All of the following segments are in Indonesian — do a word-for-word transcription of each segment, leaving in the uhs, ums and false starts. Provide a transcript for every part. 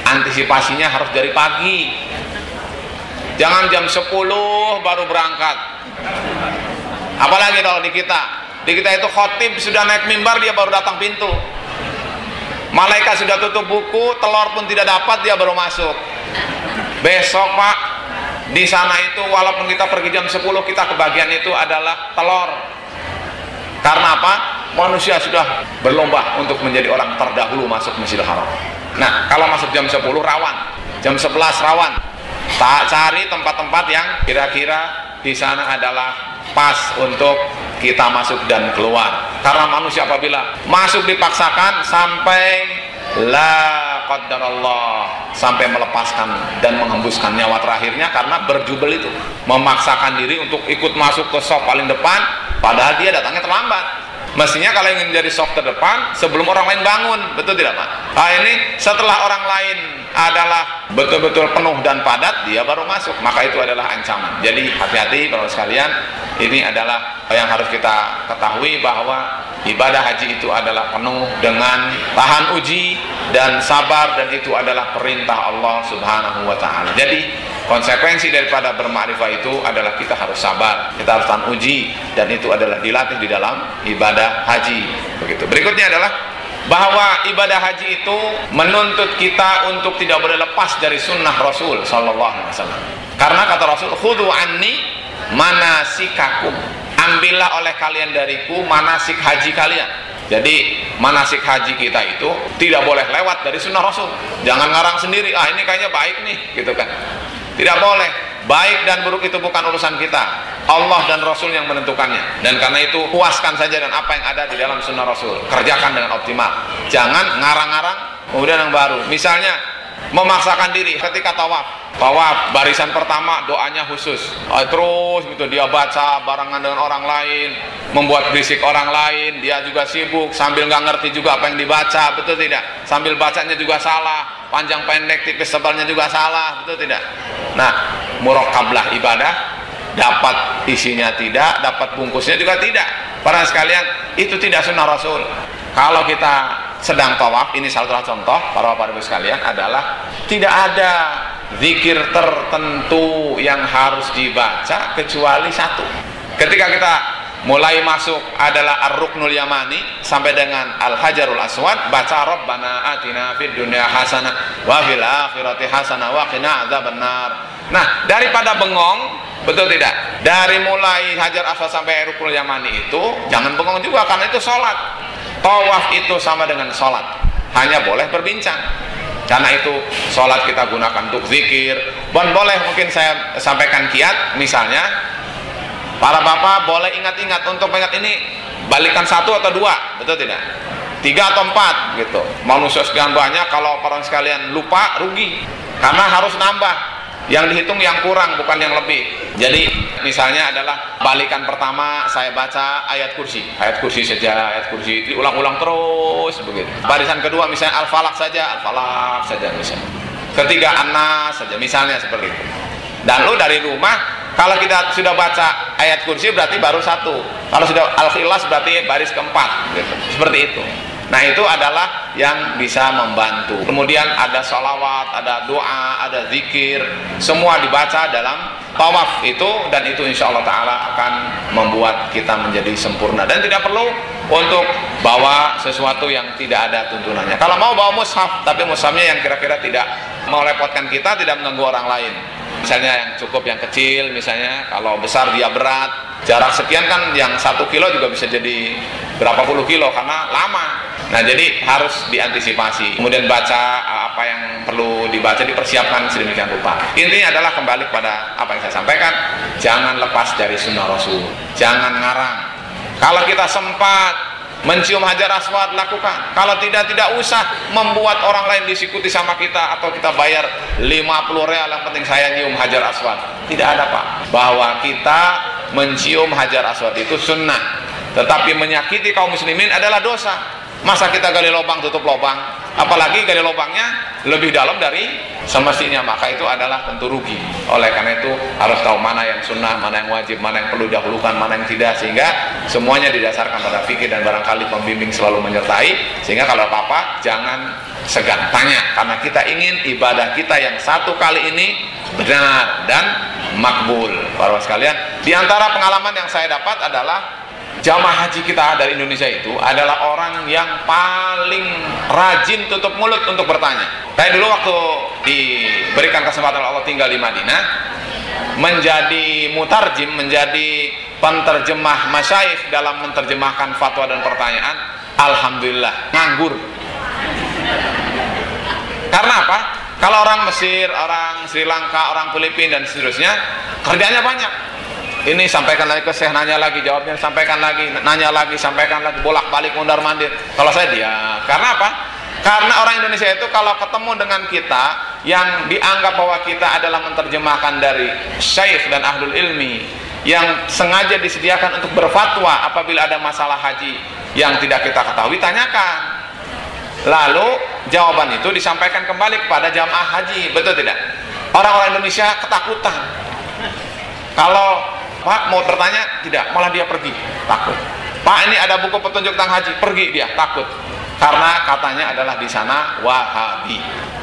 antisipasinya harus dari pagi. Jangan jam sepuluh baru berangkat. Apalagi kalau di kita, di kita itu khotib sudah naik mimbar dia baru datang pintu. Malaikat sudah tutup buku, telur pun tidak dapat dia baru masuk. Besok Pak, di sana itu walaupun kita pergi jam sepuluh, kita kebagian itu adalah telur. Karena apa? Manusia sudah berlomba untuk menjadi orang terdahulu masuk Masjidil Haram. Nah, kalau masuk jam sepuluh rawan, jam sebelas rawan. Tak cari tempat-tempat yang kira-kira di sana adalah pas untuk kita masuk dan keluar. Karena manusia apabila masuk dipaksakan sampai la qaddarallah, sampai melepaskan dan menghembuskan nyawa terakhirnya karena berjubel itu, memaksakan diri untuk ikut masuk ke saf paling depan padahal dia datangnya terlambat. Mestinya kalau ingin jadi saf terdepan sebelum orang lain bangun, betul tidak Pak? Nah, ini setelah orang lain adalah betul-betul penuh dan padat, dia baru masuk, maka itu adalah ancaman. Jadi hati-hati para sekalian, ini adalah yang harus kita ketahui bahwa ibadah haji itu adalah penuh dengan tahan uji dan sabar, dan itu adalah perintah Allah Subhanahu wa taala. Jadi konsekuensi daripada bermakrifah itu adalah kita harus sabar, kita harus tahan uji, dan itu adalah dilatih di dalam ibadah haji. Begitu. Berikutnya adalah bahwa ibadah haji itu menuntut kita untuk tidak boleh lepas dari sunnah Rasul Sallallahu Alaihi Wasallam. Karena kata Rasul, khudhu anni manasikakum, ambillah oleh kalian dariku manasik haji kalian. Jadi manasik haji kita itu tidak boleh lewat dari sunnah Rasul. Jangan ngarang sendiri, ah ini kayaknya baik nih, gitu kan. Tidak boleh. Baik dan buruk itu bukan urusan kita, Allah dan Rasul yang menentukannya. Dan karena itu puaskan saja dengan apa yang ada di dalam sunnah Rasul, kerjakan dengan optimal. Jangan ngarang-ngarang kemudian yang baru. Misalnya memaksakan diri ketika tawaf, tawaf barisan pertama doanya khusus, oh, terus gitu dia baca barengan dengan orang lain, membuat berisik orang lain, dia juga sibuk sambil nggak ngerti juga apa yang dibaca, betul tidak? Sambil bacanya juga salah, panjang pendek tipis tebalnya juga salah, betul tidak? Nah, muraqablah ibadah, dapat isinya tidak, dapat bungkusnya juga tidak. Para sekalian, itu tidak sunnah Rasul. Kalau kita sedang tawaf, ini salah satu contoh para bapak ibu sekalian adalah tidak ada zikir tertentu yang harus dibaca kecuali satu. Ketika kita mulai masuk adalah ar-ruknul yamani sampai dengan al-hajarul aswad, baca rabbana atina fid dunya hasanah wa fil akhirati hasanah wa qina adzabannar. Nah, daripada bengong, betul tidak? Dari mulai hajar aswad sampai ruknul yamani itu jangan bengong juga, karena itu sholat. Tawaf itu sama dengan sholat, hanya boleh berbincang. Karena itu sholat kita gunakan untuk zikir. Dan boleh mungkin saya sampaikan kiat, misalnya para bapak boleh ingat-ingat untuk ingat ini, balikan satu atau dua, betul tidak? Tiga atau empat gitu. Manusia sekian banyak, kalau orang sekalian lupa rugi, karena harus nambah. Yang dihitung yang kurang, bukan yang lebih. Jadi misalnya adalah balikan pertama saya baca ayat kursi, ayat kursi saja, ayat kursi diulang-ulang terus begitu. Barisan kedua misalnya al-falaq saja, al-falaq saja misalnya. Ketiga an-nas saja, misalnya seperti itu. Dan lu dari rumah, kalau kita sudah baca ayat kursi berarti baru satu, kalau sudah al-ikhlas berarti baris keempat gitu. Seperti itu. Nah, itu adalah yang bisa membantu. Kemudian ada sholawat, ada doa, ada zikir, semua dibaca dalam tawaf itu, dan itu insya Allah Ta'ala akan membuat kita menjadi sempurna. Dan tidak perlu untuk bawa sesuatu yang tidak ada tuntunannya. Kalau mau bawa mushaf, tapi mushafnya yang kira-kira tidak merepotkan kita, tidak mengganggu orang lain. Misalnya yang cukup yang kecil, misalnya kalau besar dia berat, jarak sekian kan yang satu kilo juga bisa jadi berapa puluh kilo karena lama. Nah, jadi harus diantisipasi. Kemudian baca apa yang perlu dibaca, dipersiapkan sedemikian rupa. Intinya adalah kembali pada apa yang saya sampaikan, jangan lepas dari sunnah Rasul, jangan ngarang. Kalau kita sempat mencium hajar aswad, lakukan. Kalau tidak, tidak usah membuat orang lain disikuti sama kita, atau kita bayar lima puluh real yang penting saya nyium hajar aswad. Tidak ada Pak, bahwa kita mencium hajar aswad itu sunnah, tetapi menyakiti kaum muslimin adalah dosa. Masa kita gali lubang tutup lubang, apalagi gali lubangnya lebih dalam dari semestinya, maka itu adalah tentu rugi. Oleh karena itu harus tahu mana yang sunnah, mana yang wajib, mana yang perlu didahulukan, mana yang tidak, sehingga semuanya didasarkan pada fikih dan barangkali pembimbing selalu menyertai, sehingga kalau apa-apa jangan segan tanya, karena kita ingin ibadah kita yang satu kali ini benar dan makbul. Para sekalian, di antara pengalaman yang saya dapat adalah jamaah haji kita dari Indonesia itu adalah orang yang paling rajin tutup mulut untuk bertanya. Saya dulu waktu diberikan kesempatan Allah tinggal di Madinah, menjadi mutarjim, menjadi penterjemah masyayikh dalam menerjemahkan fatwa dan pertanyaan, alhamdulillah nganggur. Karena apa? Kalau orang Mesir, orang Sri Lanka, orang Filipina dan seterusnya, kerjanya banyak. Ini sampaikan lagi ke Syekh, nanya lagi, jawabnya sampaikan lagi, nanya lagi, sampaikan lagi, bolak-balik mondar mandir. Kalau saya dia, karena apa? Karena orang Indonesia itu kalau ketemu dengan kita yang dianggap bahwa kita adalah menerjemahkan dari syekh dan ahlul ilmi yang sengaja disediakan untuk berfatwa apabila ada masalah haji yang tidak kita ketahui, tanyakan. Lalu jawaban itu disampaikan kembali kepada jamaah haji, betul tidak? Orang-orang Indonesia ketakutan. Kalau Pak mau bertanya, tidak, malah dia pergi, takut. Pak, ini ada buku petunjuk tentang haji, pergi dia, takut. Karena katanya adalah di sana Wahabi.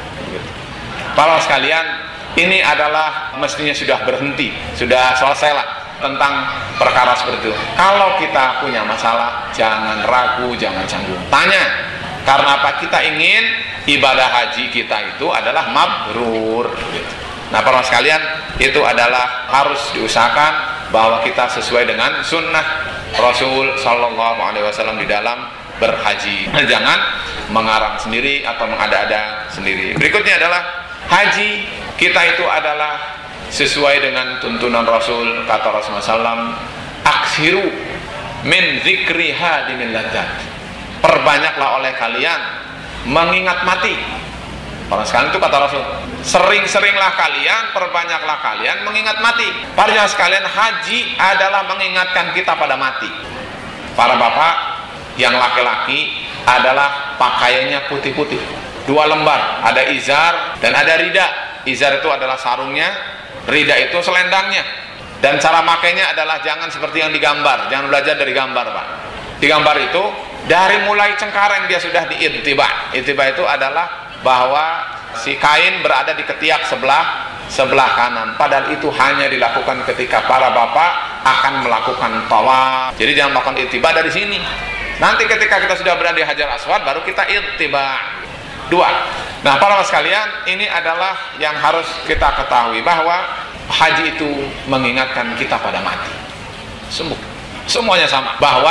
Para sekalian, ini adalah mestinya sudah berhenti, sudah selesai lah tentang perkara seperti itu. Kalau kita punya masalah, jangan ragu, jangan canggung, tanya. Karena apa? Kita ingin ibadah haji kita itu adalah mabrur. Nah, para sekalian, itu adalah harus diusahakan bahwa kita sesuai dengan sunnah Rasul Sallallahu Alaihi Wasallam di dalam berhaji. Jangan mengarang sendiri atau mengada-ada sendiri. Berikutnya adalah haji kita itu adalah sesuai dengan tuntunan Rasul. Kata Rasulullah Sallallahu Alaihi Wasallam, aksiru min zikri hadimil ladzat. Perbanyaklah oleh kalian mengingat mati. Para sekalian, itu kata Rasul, sering-seringlah kalian, perbanyaklah kalian mengingat mati. Para sekalian, haji adalah mengingatkan kita pada mati. Para bapak yang laki-laki adalah pakaiannya putih-putih, dua lembar, ada izar dan ada rida. Izar itu adalah sarungnya, rida itu selendangnya. Dan cara makainya adalah jangan seperti yang digambar, jangan belajar dari gambar, Pak. Di gambar itu dari mulai cengkareng dia sudah diintiba. Intiba itu adalah bahwa si kain berada di ketiak sebelah sebelah kanan, padahal itu hanya dilakukan ketika para bapak akan melakukan tawaf. Jadi jangan melakukan intiba dari sini. Nanti ketika kita sudah berada di Hajar Aswad baru kita intiba. Dua. Nah, para sekalian, ini adalah yang harus kita ketahui, bahwa haji itu mengingatkan kita pada mati. Semua semuanya sama, bahwa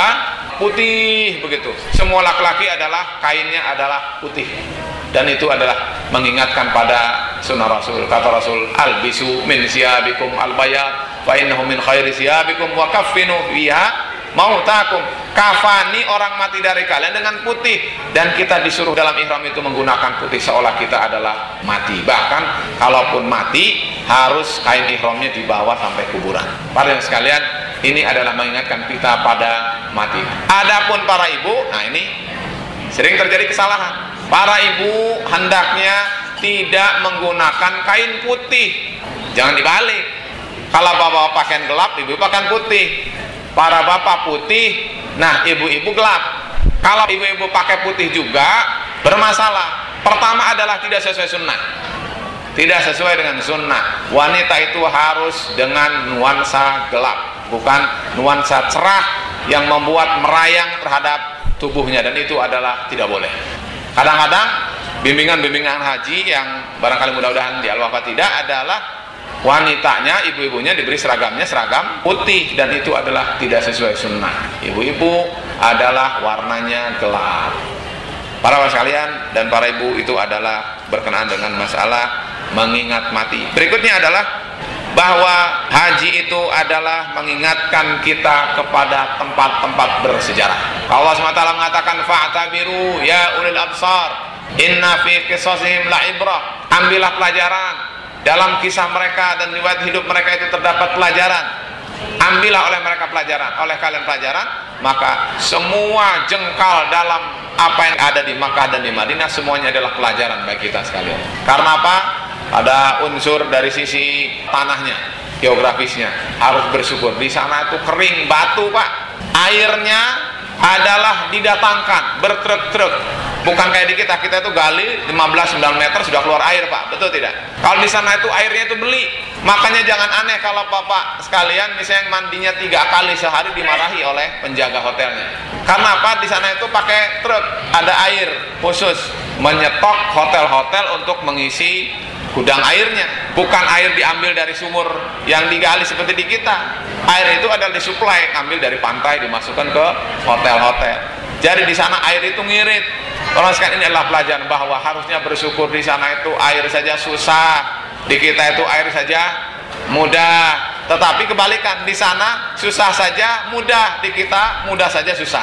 putih begitu. Semua laki-laki adalah kainnya adalah putih. Dan itu adalah mengingatkan pada sunnah Rasul. Kata Rasul, albisu min siyabikum albayat fa innahu min khairi siyabikum wa kaffinu fiha mautakum. Kafani orang mati dari kalian dengan putih, dan kita disuruh dalam ihram itu menggunakan putih seolah kita adalah mati. Bahkan kalaupun mati harus kain ihramnya dibawa sampai kuburan. Para yang sekalian, ini adalah mengingatkan kita pada mati. Adapun para ibu, nah ini sering terjadi kesalahan. Para ibu hendaknya tidak menggunakan kain putih. Jangan dibalik. Kalau bapak pakaian gelap, ibu pakaian putih. Para bapak putih, nah ibu-ibu gelap. Kalau ibu-ibu pakai putih juga bermasalah. Pertama adalah tidak sesuai sunnah. Tidak sesuai dengan sunnah. Wanita itu harus dengan nuansa gelap, bukan nuansa cerah yang membuat merayang terhadap tubuhnya, dan itu adalah tidak boleh. Kadang-kadang bimbingan-bimbingan haji yang barangkali mudah-mudahan di Al-Wafa tidak adalah wanitanya, ibu-ibunya diberi seragamnya seragam putih, dan itu adalah tidak sesuai sunnah. Ibu-ibu adalah warnanya gelap. Para bapak sekalian dan para ibu, itu adalah berkenaan dengan masalah mengingat mati. Berikutnya adalah bahwa haji itu adalah mengingatkan kita kepada tempat-tempat bersejarah. Allah subhanahu wa taala mengatakan, fa'tabiru ya ulil absar inna fi qisasihim la'ibrah. Ambillah pelajaran, dalam kisah mereka dan riwayat hidup mereka itu terdapat pelajaran. Ambillah oleh mereka pelajaran, oleh kalian pelajaran, maka semua jengkal dalam apa yang ada di Makkah dan di Madinah semuanya adalah pelajaran bagi kita sekalian. Karena apa? Ada unsur dari sisi tanahnya, geografisnya, harus bersyukur. Di sana itu kering batu, Pak. Airnya adalah didatangkan bertruk-truk Bukan kayak di kita, kita itu gali lima belas sampai sembilan meter sudah keluar air, Pak. Betul tidak? Kalau di sana itu airnya itu beli. Makanya jangan aneh kalau Bapak sekalian misalnya mandinya tiga kali sehari dimarahi oleh penjaga hotelnya. Karena apa? Di sana itu pakai truk, ada air khusus menyetok hotel-hotel untuk mengisi gudang airnya. Bukan air diambil dari sumur yang digali seperti di kita. Air itu adalah disuplai, ambil dari pantai dimasukkan ke hotel-hotel. Jadi di sana air itu ngirit. Orang sekarang ini adalah pelajaran bahwa harusnya bersyukur. Di sana itu air saja susah, di kita itu air saja mudah. Tetapi kebalikan, di sana susah saja mudah, di kita mudah saja susah.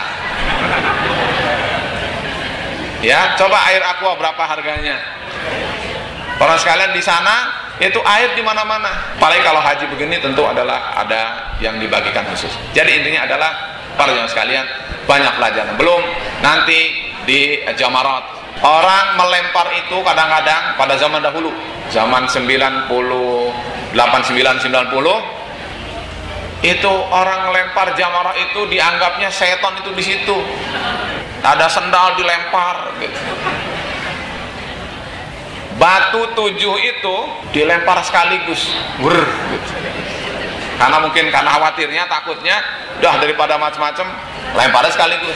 Ya, coba air aqua berapa harganya? Orang sekalian di sana itu air di mana-mana. Apalagi kalau haji begini tentu adalah ada yang dibagikan khusus. Jadi intinya adalah para jemaah sekalian, banyak pelajaran. Belum nanti di Jamarat, orang melempar itu kadang-kadang pada zaman dahulu, zaman sembilan puluh delapan, sembilan, sembilan puluh, itu orang melempar Jamarat itu dianggapnya setan itu di situ. Ada sendal dilempar gitu. Batu tujuh itu dilempar sekaligus. Wur, gitu. Karena mungkin karena khawatirnya, takutnya, dah daripada macam-macam, lempar sekaligus.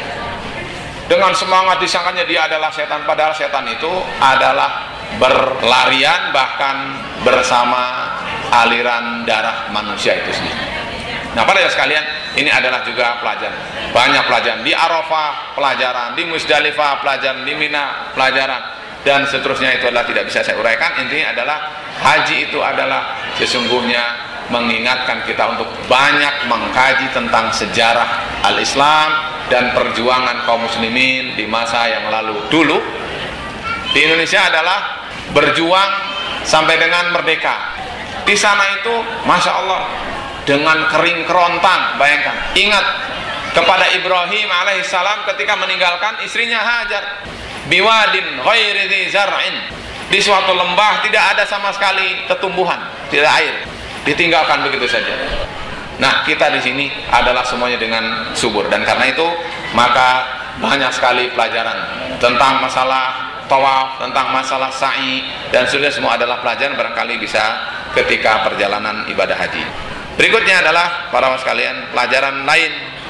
Dengan semangat disangkanya dia adalah setan, padahal setan itu adalah berlarian bahkan bersama aliran darah manusia itu sendiri. Nah, pada sekalian, ini adalah juga pelajaran. Banyak pelajaran di Arafah, pelajaran di Musdalifah, pelajaran di Mina, pelajaran, dan seterusnya. Itu adalah tidak bisa saya uraikan. Intinya adalah haji itu adalah sesungguhnya mengingatkan kita untuk banyak mengkaji tentang sejarah al-Islam dan perjuangan kaum muslimin di masa yang lalu. Dulu di Indonesia adalah berjuang sampai dengan merdeka. Di sana itu Masya Allah dengan kering kerontang. Bayangkan, ingat kepada Ibrahim alaihissalam ketika meninggalkan istrinya Hajar, biwadin ghairi dzi zar'in, di suatu lembah tidak ada sama sekali tumbuhan, tidak ada air, ditinggalkan begitu saja. Nah, kita di sini adalah semuanya dengan subur, dan karena itu maka banyak sekali pelajaran tentang masalah tawaf, tentang masalah sa'i, dan sudah semua adalah pelajaran barangkali bisa ketika perjalanan ibadah haji. Berikutnya adalah para sekalian, pelajaran lain,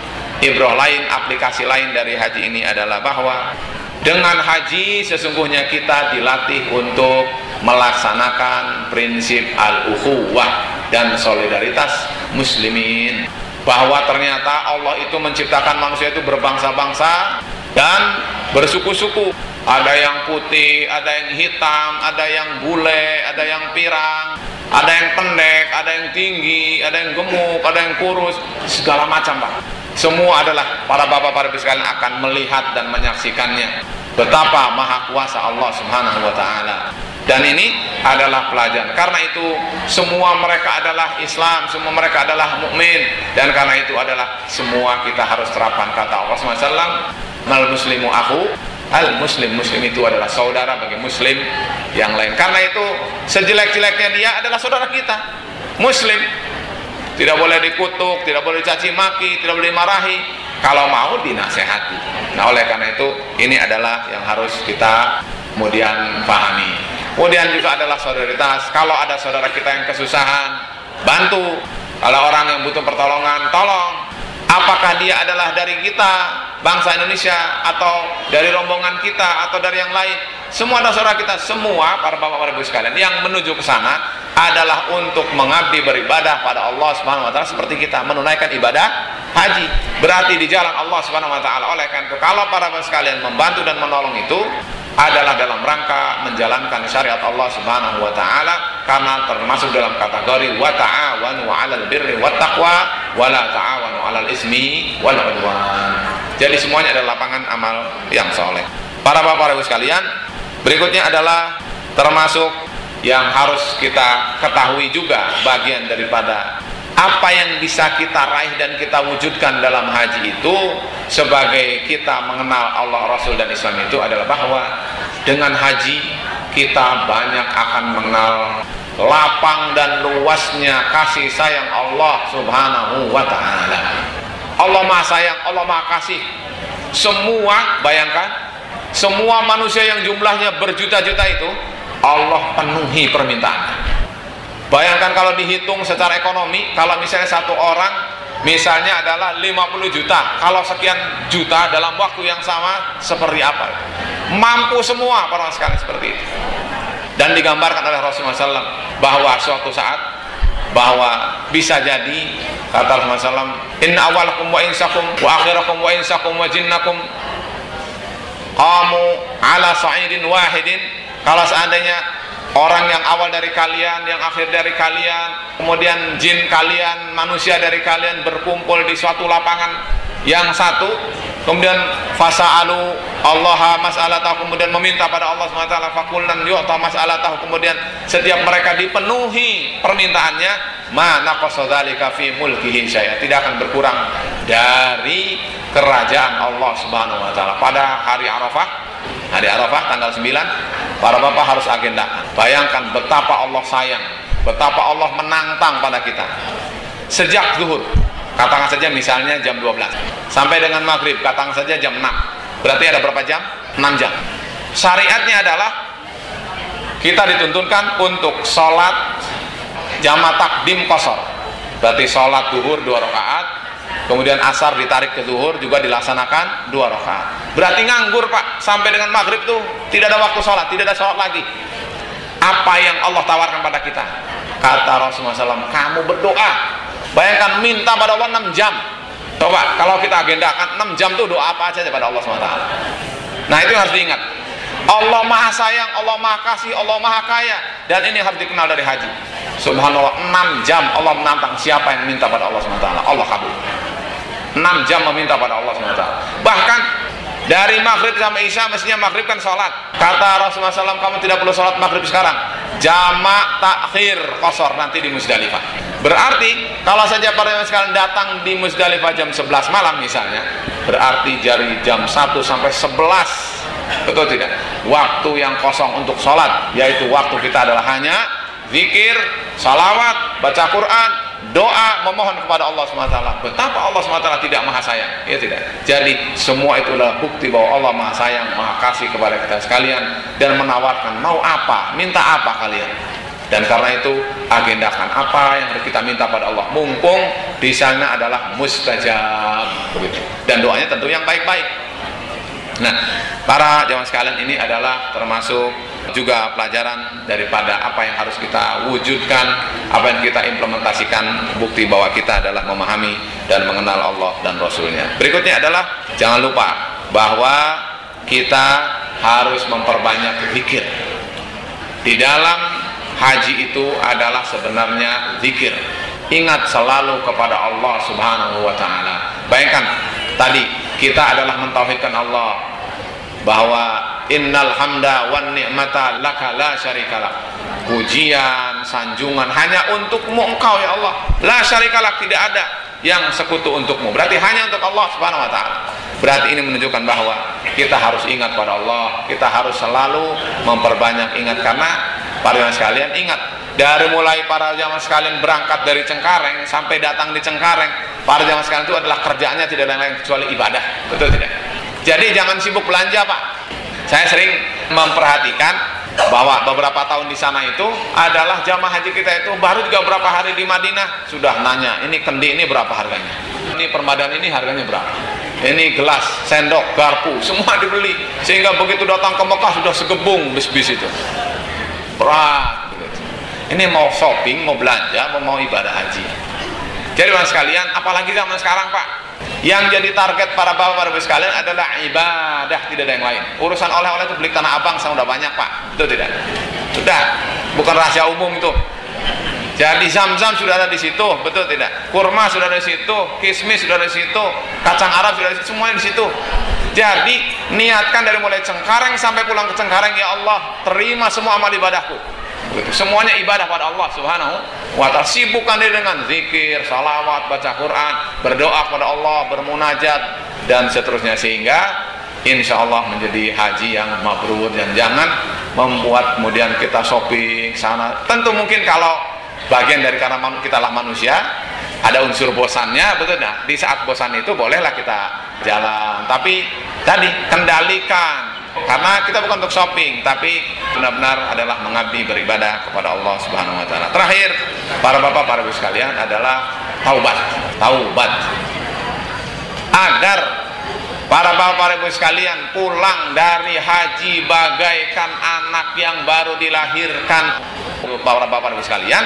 ibrah lain, aplikasi lain dari haji ini adalah bahwa dengan haji sesungguhnya kita dilatih untuk melaksanakan prinsip al-ukhuwah dan solidaritas muslimin, bahwa ternyata Allah itu menciptakan manusia itu berbangsa-bangsa dan bersuku-suku. Ada yang putih, ada yang hitam, ada yang bule, ada yang pirang, ada yang pendek, ada yang tinggi, ada yang gemuk, ada yang kurus, segala macam, Pak. Semua adalah para bapak, para ibu sekalian akan melihat dan menyaksikannya betapa maha kuasa Allah Subhanahu wa ta'ala. Dan ini adalah pelajaran. Karena itu semua mereka adalah Islam, semua mereka adalah mukmin, dan karena itu adalah semua kita harus terapkan kata Allah subhanahu wa taala, "Mal muslimu akhu al muslim." Muslim itu adalah saudara bagi muslim yang lain. Karena itu sejelek-jeleknya dia adalah saudara kita. Muslim tidak boleh dikutuk, tidak boleh dicaci maki, tidak boleh dimarahi, kalau mau dinasehati. Nah, oleh karena itu ini adalah yang harus kita kemudian pahami. Kemudian juga adalah solidaritas. Kalau ada saudara kita yang kesusahan, bantu. Kalau orang yang butuh pertolongan, tolong. Apakah dia adalah dari kita, bangsa Indonesia, atau dari rombongan kita, atau dari yang lain, semua adalah saudara kita. Semua para bapak-bapak ibu sekalian yang menuju ke sana adalah untuk mengabdi beribadah pada Allah Subhanahu wa taala seperti kita menunaikan ibadah haji. Berarti di jalan Allah Subhanahu wa taala. Oleh karena itu kalau para bapak sekalian membantu dan menolong itu adalah dalam rangka menjalankan syariat Allah Subhanahu wa taala, karena termasuk dalam kategori wa ta'awanu 'alal birri wat taqwa wa la ta'awanu 'alal ismi wal 'udwan. Jadi semuanya adalah lapangan amal yang soleh. Para bapak ibu sekalian, berikutnya adalah termasuk yang harus kita ketahui juga bagian daripada apa yang bisa kita raih dan kita wujudkan dalam haji itu sebagai kita mengenal Allah, Rasul, dan Islam itu adalah bahwa dengan haji kita banyak akan mengenal lapang dan luasnya kasih sayang Allah Subhanahu wa ta'ala. Allah maha sayang, Allah maha kasih. Semua, bayangkan, semua manusia yang jumlahnya berjuta-juta itu Allah penuhi permintaannya. Bayangkan kalau dihitung secara ekonomi, kalau misalnya satu orang misalnya adalah lima puluh juta, kalau sekian juta dalam waktu yang sama seperti apa? Mampu semua para sekalian seperti itu. Dan digambarkan oleh Rasulullah shallallahu alaihi wasallam bahwa suatu saat bahwa bisa jadi kata Rasulullah shallallahu alaihi wasallam, inna awalakum wa insakum wa akhirakum wa insakum wa jinnakum qamu ala sa'idin wahidin. Kalau seandainya orang yang awal dari kalian, yang akhir dari kalian, kemudian jin kalian, manusia dari kalian berkumpul di suatu lapangan yang satu, kemudian fasa'alu Allah mas'alatahu, kemudian meminta pada Allah subhanahu wa taala, fakulnan yu'ta mas'alatahu, kemudian setiap mereka dipenuhi permintaannya, ma naqasa dzalika fi mulkihi syai'a, tidak akan berkurang dari kerajaan Allah subhanahu wa taala. Pada hari Arafah, hari Arafah tanggal sembilan, para bapak harus agendakan. Bayangkan betapa Allah sayang, betapa Allah menantang pada kita. Sejak zuhur, katakan saja misalnya jam dua belas, sampai dengan maghrib, katakan saja jam enam. Berarti ada berapa jam? enam jam. Syariatnya adalah kita dituntunkan untuk sholat jama takdim qashar. Berarti sholat zuhur dua rakaat, kemudian asar ditarik ke zuhur juga dilaksanakan dua rakaat. Berarti nganggur pak, sampai dengan maghrib tuh tidak ada waktu sholat, tidak ada sholat lagi. Apa yang Allah tawarkan pada kita? Kata Rasulullah shallallahu alaihi wasallam, kamu berdoa. Bayangkan minta pada Allah enam jam. Coba kalau kita agendakan enam jam tuh doa apa aja pada Allah subhanahu wa taala. Nah itu harus diingat. Allah maha sayang, Allah maha kasih, Allah maha kaya. Dan ini harus dikenal dari haji. Subhanallah, enam jam Allah menantang siapa yang minta pada Allah subhanahu wa taala, Allah kabul. enam jam meminta pada Allah subhanahu wa taala. Bahkan dari maghrib sampai isya mestinya maghrib kan sholat. Kata Rasulullah shallallahu alaihi wasallam, kamu tidak perlu sholat maghrib sekarang, jamak takhir qashar nanti di Musdalifah. Berarti kalau saja para sekalian datang di Musdalifah jam sebelas malam misalnya, berarti dari jam satu sampai sebelas, betul tidak? Waktu yang kosong untuk sholat, yaitu waktu kita adalah hanya zikir, salawat, baca Quran, doa, memohon kepada Allah subhanahu wa taala. Betapa Allah subhanahu wa taala tidak maha sayang, ya tidak? Jadi semua itu adalah bukti bahwa Allah maha sayang, maha kasih kepada kita sekalian, dan menawarkan mau apa, minta apa kalian. Dan karena itu agendakan apa yang harus kita minta pada Allah, mumpung di sana adalah mustajab, begitu. Dan doanya tentu yang baik-baik. Nah, para jamaah sekalian, ini adalah termasuk juga pelajaran daripada apa yang harus kita wujudkan, apa yang kita implementasikan, bukti bahwa kita adalah memahami dan mengenal Allah dan Rasulnya. Berikutnya adalah jangan lupa bahwa kita harus memperbanyak zikir. Di dalam haji itu adalah sebenarnya zikir. Ingat selalu kepada Allah subhanahu wa ta'ala. Bayangkan tadi kita adalah mentauhidkan Allah bahwa innal hamda wan ni'mata laka la syarikalak. Pujian, sanjungan hanya untukmu engkau ya Allah. La syarikalak, tidak ada yang sekutu untukmu. Berarti hanya untuk Allah subhanahu wa ta'ala. Berarti ini menunjukkan bahwa kita harus ingat pada Allah. Kita harus selalu memperbanyak ingat, karena para jamaah sekalian ingat, dari mulai para jamaah sekalian berangkat dari Cengkareng sampai datang di Cengkareng, para jamaah sekalian itu adalah kerjaannya tidak ada lain kecuali ibadah, betul tidak? Jadi jangan sibuk belanja pak. Saya sering memperhatikan bahwa beberapa tahun di sana itu adalah jamaah haji kita itu baru juga berapa hari di Madinah sudah nanya, ini kendi ini berapa harganya, ini permadani ini harganya berapa, ini gelas, sendok, garpu, semua dibeli, sehingga begitu datang ke Mekah sudah segebung bis-bis itu. Berat begitu. Ini mau shopping, mau belanja, mau ibadah haji. Jadi teman sekalian, apalagi zaman sekarang pak, yang jadi target para bapak-bapak sekalian adalah ibadah, tidak ada yang lain. Urusan oleh-oleh itu beli Tanah Abang saya udah banyak pak, betul tidak? Sudah, bukan rahasia umum itu. Jadi zam-zam sudah ada di situ, betul tidak? Kurma sudah ada di situ, kismis sudah ada di situ, kacang Arab sudah ada di situ, semuanya di situ. Jadi niatkan dari mulai Cengkareng sampai pulang ke Cengkareng, ya Allah terima semua amal ibadahku. Begitu. Semuanya ibadah pada Allah subhanahu wa ta'ala. Sibukkan diri dengan zikir, salawat, baca Quran, berdoa kepada Allah, bermunajat dan seterusnya, sehingga insya Allah menjadi haji yang mabrur. Dan jangan membuat kemudian kita shopping sana. Tentu mungkin kalau bagian dari karena kita lah manusia, ada unsur bosannya, betul nah? Di saat bosan itu bolehlah kita jalan, tapi tadi kendalikan Karena kita bukan untuk shopping, tapi benar-benar adalah mengabdi beribadah kepada Allah Subhanahu wa taala. Terakhir, para bapak, para ibu sekalian, adalah taubat. Taubat. Agar para bapak, para ibu sekalian pulang dari haji bagaikan anak yang baru dilahirkan. Para bapak, para ibu sekalian,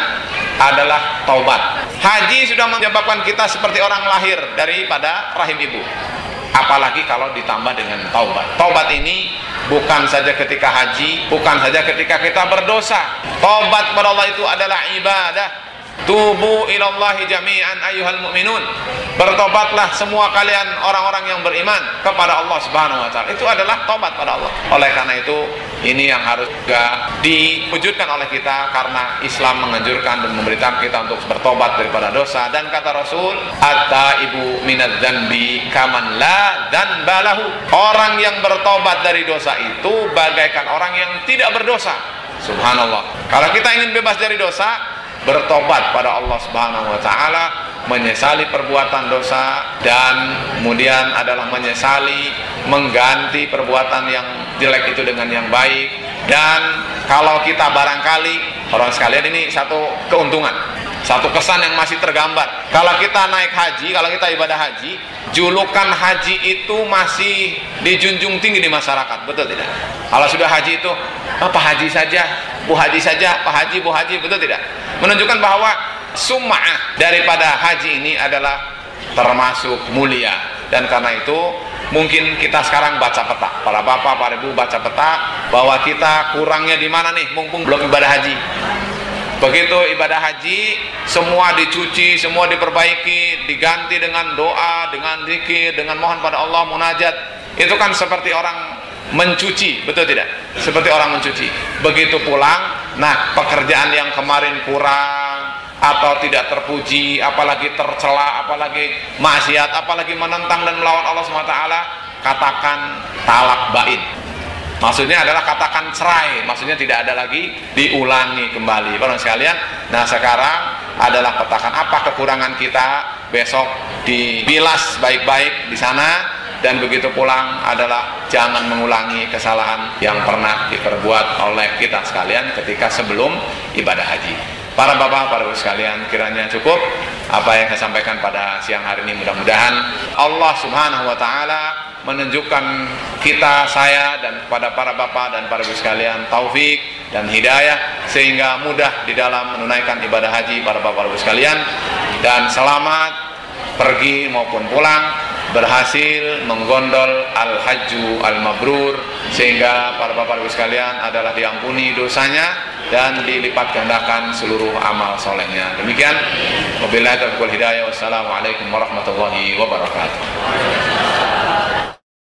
adalah taubat. Haji sudah menyebabkan kita seperti orang lahir daripada rahim ibu. Apalagi kalau ditambah dengan taubat. Taubat ini bukan saja ketika haji, bukan saja ketika kita berdosa. Taubat kepada Allah itu adalah ibadah. Tubu ilallahi jami'an ayyuhal mu'minun. Bertobatlah semua kalian orang-orang yang beriman kepada Allah Subhanahu wa taala. Itu adalah taubat pada Allah. Oleh karena itu, ini yang harus juga diwujudkan oleh kita, karena Islam menganjurkan dan memberitakan kita untuk bertobat daripada dosa. Dan kata Rasul, at-taibu minadz dzanbi kaman la dzanba lahu. Orang yang bertobat dari dosa itu bagaikan orang yang tidak berdosa. Subhanallah. Kalau kita ingin bebas dari dosa, bertobat pada Allah Subhanahu wa taala, menyesali perbuatan dosa, dan kemudian adalah menyesali mengganti perbuatan yang jelek itu dengan yang baik. Dan kalau kita barangkali, orang sekalian, ini satu keuntungan, satu kesan yang masih tergambar. Kalau kita naik haji, kalau kita ibadah haji, julukan haji itu masih dijunjung tinggi di masyarakat, betul tidak? Kalau sudah haji itu, apa haji saja, bu haji saja, pak haji, bu haji, betul tidak? Menunjukkan bahwa sum'ah daripada haji ini adalah termasuk mulia. Dan karena itu mungkin kita sekarang baca peta, para bapak, para ibu baca peta bahwa kita kurangnya di mana nih, mumpung belum ibadah haji. Begitu ibadah haji, semua dicuci, semua diperbaiki, diganti dengan doa, dengan zikir, dengan mohon pada Allah, munajat. Itu kan seperti orang mencuci, betul tidak? Seperti orang mencuci. Begitu pulang, nah pekerjaan yang kemarin kurang atau tidak terpuji, apalagi tercela, apalagi maksiat, apalagi menentang dan melawan Allah subhanahu wa taala, katakan talak bain. Maksudnya adalah katakan cerai, maksudnya tidak ada lagi diulangi kembali. Bapak sekalian, nah sekarang adalah katakan apa kekurangan kita, besok dibilas baik-baik di sana, dan begitu pulang adalah jangan mengulangi kesalahan yang pernah diperbuat oleh kita sekalian ketika sebelum ibadah haji. Para bapak, para ibu sekalian, kiranya cukup apa yang saya sampaikan pada siang hari ini. Mudah-mudahan Allah subhanahu wa ta'ala menunjukkan kita, saya, dan kepada para bapak dan para ibu sekalian taufik dan hidayah sehingga mudah di dalam menunaikan ibadah haji para bapak dan ibu sekalian, dan selamat pergi maupun pulang, berhasil menggondol al-hajju al-mabrur, sehingga para bapak dan ibu sekalian adalah diampuni dosanya dan dilipat gandakan seluruh amal solehnya. Demikian, wabillahi taufiq wal hidayah, wassalamualaikum warahmatullahi wabarakatuh.